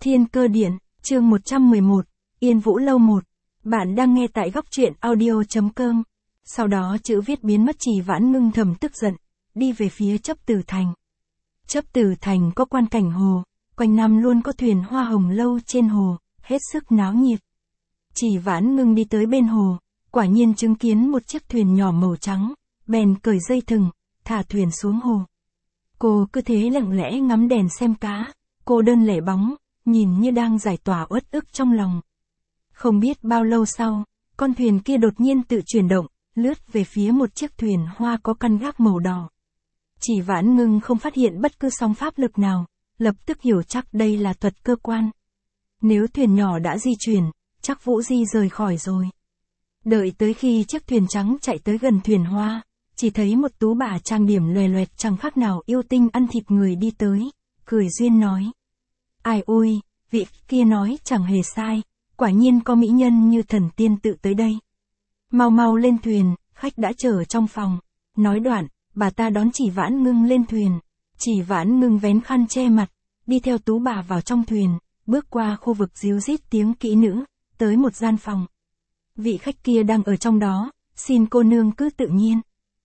Thiên Cơ Điện, chương 111, Yên Vũ Lâu 1. Bạn đang nghe tại góc truyện audio.com. Sau đó chữ viết biến mất. Chỉ Vãn Ngưng thầm tức giận, đi về phía Chấp Tử Thành. Chấp Tử Thành có quan cảnh hồ, quanh năm luôn có thuyền hoa hồng lâu trên hồ, hết sức náo nhiệt. Chỉ Vãn Ngưng đi tới bên hồ, quả nhiên chứng kiến một chiếc thuyền nhỏ màu trắng, bèn cởi dây thừng, thả thuyền xuống hồ. Cô cứ thế lặng lẽ ngắm đèn xem cá, cô đơn lẻ bóng, nhìn như đang giải tỏa uất ức trong lòng. Không biết bao lâu sau, con thuyền kia đột nhiên tự chuyển động, lướt về phía một chiếc thuyền hoa có căn gác màu đỏ. Chỉ Vãn Ngưng không phát hiện bất cứ sóng pháp lực nào, lập tức hiểu chắc đây là thuật cơ quan. Nếu thuyền nhỏ đã di chuyển, chắc Vũ Di rời khỏi rồi. Đợi tới khi chiếc thuyền trắng chạy tới gần thuyền hoa, chỉ thấy một tú bà trang điểm loè loẹt chẳng khác nào yêu tinh ăn thịt người đi tới, cười duyên nói. Ai ôi, vị kia nói chẳng hề sai, quả nhiên có mỹ nhân như thần tiên tự tới đây. Mau mau lên thuyền, khách đã chờ trong phòng. Nói đoạn, bà ta đón Chỉ Vãn Ngưng lên thuyền. Chỉ Vãn Ngưng vén khăn che mặt, đi theo tú bà vào trong thuyền, bước qua khu vực ríu rít tiếng kỹ nữ, tới một gian phòng. Vị khách kia đang ở trong đó, xin cô nương cứ tự nhiên.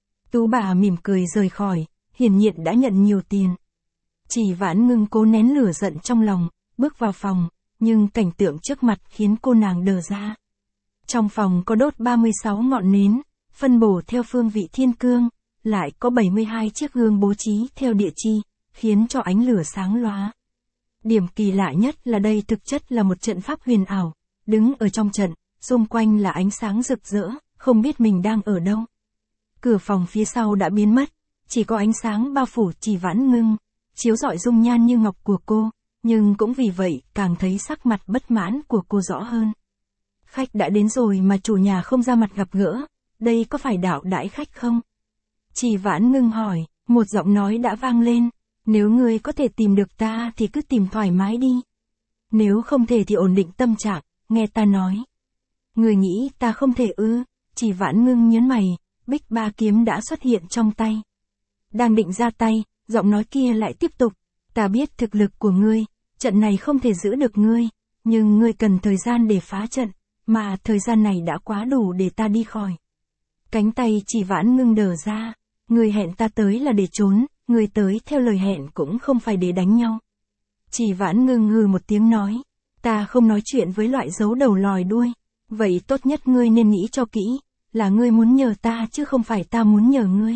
Tú bà mỉm cười rời khỏi, hiển nhiên đã nhận nhiều tiền. Chỉ Vãn Ngưng cố nén lửa giận trong lòng, bước vào phòng, nhưng cảnh tượng trước mặt khiến cô nàng đờ ra. Trong phòng có đốt 36 ngọn nến, phân bổ theo phương vị thiên cương, lại có 72 chiếc gương bố trí theo địa chi, khiến cho ánh lửa sáng lóa. Điểm kỳ lạ nhất là đây thực chất là một trận pháp huyền ảo, đứng ở trong trận, xung quanh là ánh sáng rực rỡ, không biết mình đang ở đâu. Cửa phòng phía sau đã biến mất, chỉ có ánh sáng bao phủ Chỉ Vãn Ngưng, chiếu rọi dung nhan như ngọc của cô, nhưng cũng vì vậy càng thấy sắc mặt bất mãn của cô rõ hơn. Khách đã đến rồi mà chủ nhà không ra mặt gặp gỡ, đây có phải đạo đãi khách không? Chỉ Vãn Ngưng hỏi, một giọng nói đã vang lên, nếu ngươi có thể tìm được ta thì cứ tìm thoải mái đi. Nếu không thể thì ổn định tâm trạng, nghe ta nói. Ngươi nghĩ ta không thể ư? Chỉ Vãn Ngưng nhớn mày, Bích Ba kiếm đã xuất hiện trong tay. Đang định ra tay, giọng nói kia lại tiếp tục, ta biết thực lực của ngươi, trận này không thể giữ được ngươi, nhưng ngươi cần thời gian để phá trận, mà thời gian này đã quá đủ để ta đi khỏi. Cánh tay Chỉ Vãn Ngưng đờ ra, ngươi hẹn ta tới là để trốn, ngươi tới theo lời hẹn cũng không phải để đánh nhau. Chỉ Vãn Ngưng hừ một tiếng nói, ta không nói chuyện với loại giấu đầu lòi đuôi, vậy tốt nhất ngươi nên nghĩ cho kỹ, là ngươi muốn nhờ ta chứ không phải ta muốn nhờ ngươi.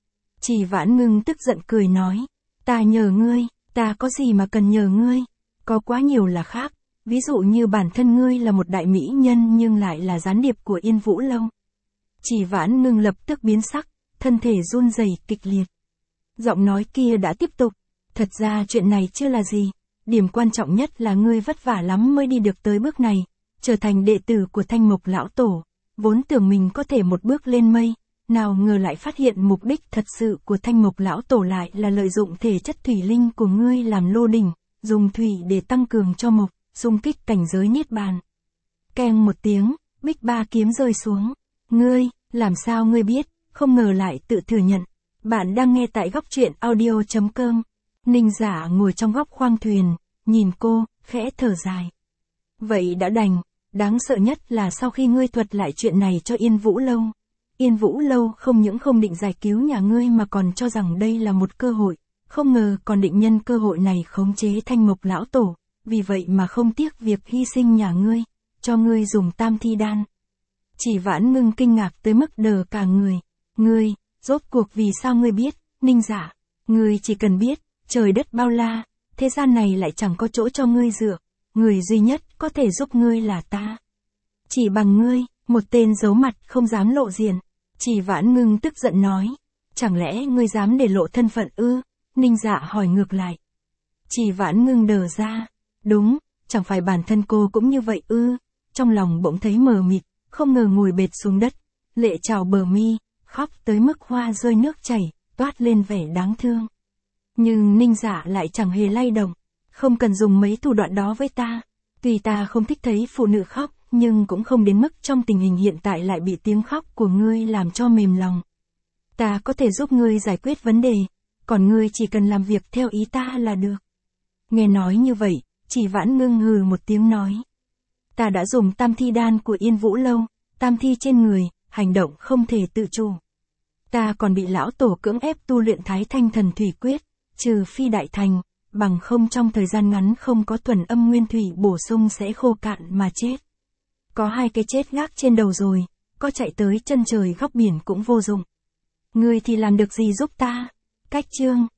Chỉ Vãn Ngưng tức giận cười nói, ta nhờ ngươi, ta có gì mà cần nhờ ngươi, có quá nhiều là khác, ví dụ như bản thân ngươi là một đại mỹ nhân nhưng lại là gián điệp của Yên Vũ Lâu. Chỉ Vãn Ngưng lập tức biến sắc, thân thể run rẩy kịch liệt. Giọng nói kia đã tiếp tục, thật ra chuyện này chưa là gì, điểm quan trọng nhất là ngươi vất vả lắm mới đi được tới bước này, trở thành đệ tử của Thanh Mộc Lão Tổ, vốn tưởng mình có thể một bước lên mây. Nào ngờ lại phát hiện mục đích thật sự của Thanh Mộc Lão Tổ lại là lợi dụng thể chất thủy linh của ngươi làm lô đỉnh, dùng thủy để tăng cường cho mộc, xung kích cảnh giới niết bàn. Keng một tiếng, Bích Ba kiếm rơi xuống. Ngươi, làm sao ngươi biết, không ngờ lại tự thừa nhận. Bạn đang nghe tại góc truyện audio.com. Ninh Giả ngồi trong góc khoang thuyền, nhìn cô, khẽ thở dài. Vậy đã đành, đáng sợ nhất là sau khi ngươi thuật lại chuyện này cho Yên Vũ Lâu. Yên Vũ Lâu không những không định giải cứu nhà ngươi mà còn cho rằng đây là một cơ hội, không ngờ còn định nhân cơ hội này khống chế Thanh Mộc Lão Tổ, vì vậy mà không tiếc việc hy sinh nhà ngươi, cho ngươi dùng tam thi đan. Chỉ Vãn Ngưng kinh ngạc tới mức đờ cả người. Ngươi, rốt cuộc vì sao ngươi biết, Ninh Giả? Ngươi chỉ cần biết, trời đất bao la, thế gian này lại chẳng có chỗ cho ngươi dựa, người duy nhất có thể giúp ngươi là ta. Chỉ bằng ngươi, một tên giấu mặt không dám lộ diện. Chỉ Vãn Ngưng tức giận nói, chẳng lẽ ngươi dám để lộ thân phận ư? Ninh Dạ hỏi ngược lại. Chỉ Vãn Ngưng đờ ra, đúng, chẳng phải bản thân cô cũng như vậy ư? Trong lòng bỗng thấy mờ mịt, không ngờ ngồi bệt xuống đất, lệ trào bờ mi, khóc tới mức hoa rơi nước chảy, toát lên vẻ đáng thương. Nhưng Ninh Dạ lại chẳng hề lay động, không cần dùng mấy thủ đoạn đó với ta, tuy ta không thích thấy phụ nữ khóc, nhưng cũng không đến mức trong tình hình hiện tại lại bị tiếng khóc của ngươi làm cho mềm lòng. Ta có thể giúp ngươi giải quyết vấn đề, còn ngươi chỉ cần làm việc theo ý ta là được. Nghe nói như vậy, Chỉ Vãn Ngưng hừ một tiếng nói. Ta đã dùng tam thi đan của Yên Vũ Lâu, tam thi trên người, hành động không thể tự chủ. Ta còn bị lão tổ cưỡng ép tu luyện Thái Thanh Thần Thủy Quyết, trừ phi đại thành, bằng không trong thời gian ngắn không có thuần âm nguyên thủy bổ sung sẽ khô cạn mà chết. Có hai cái chết gác trên đầu rồi, có chạy tới chân trời góc biển cũng vô dụng. Ngươi thì làm được gì giúp ta? Cách chương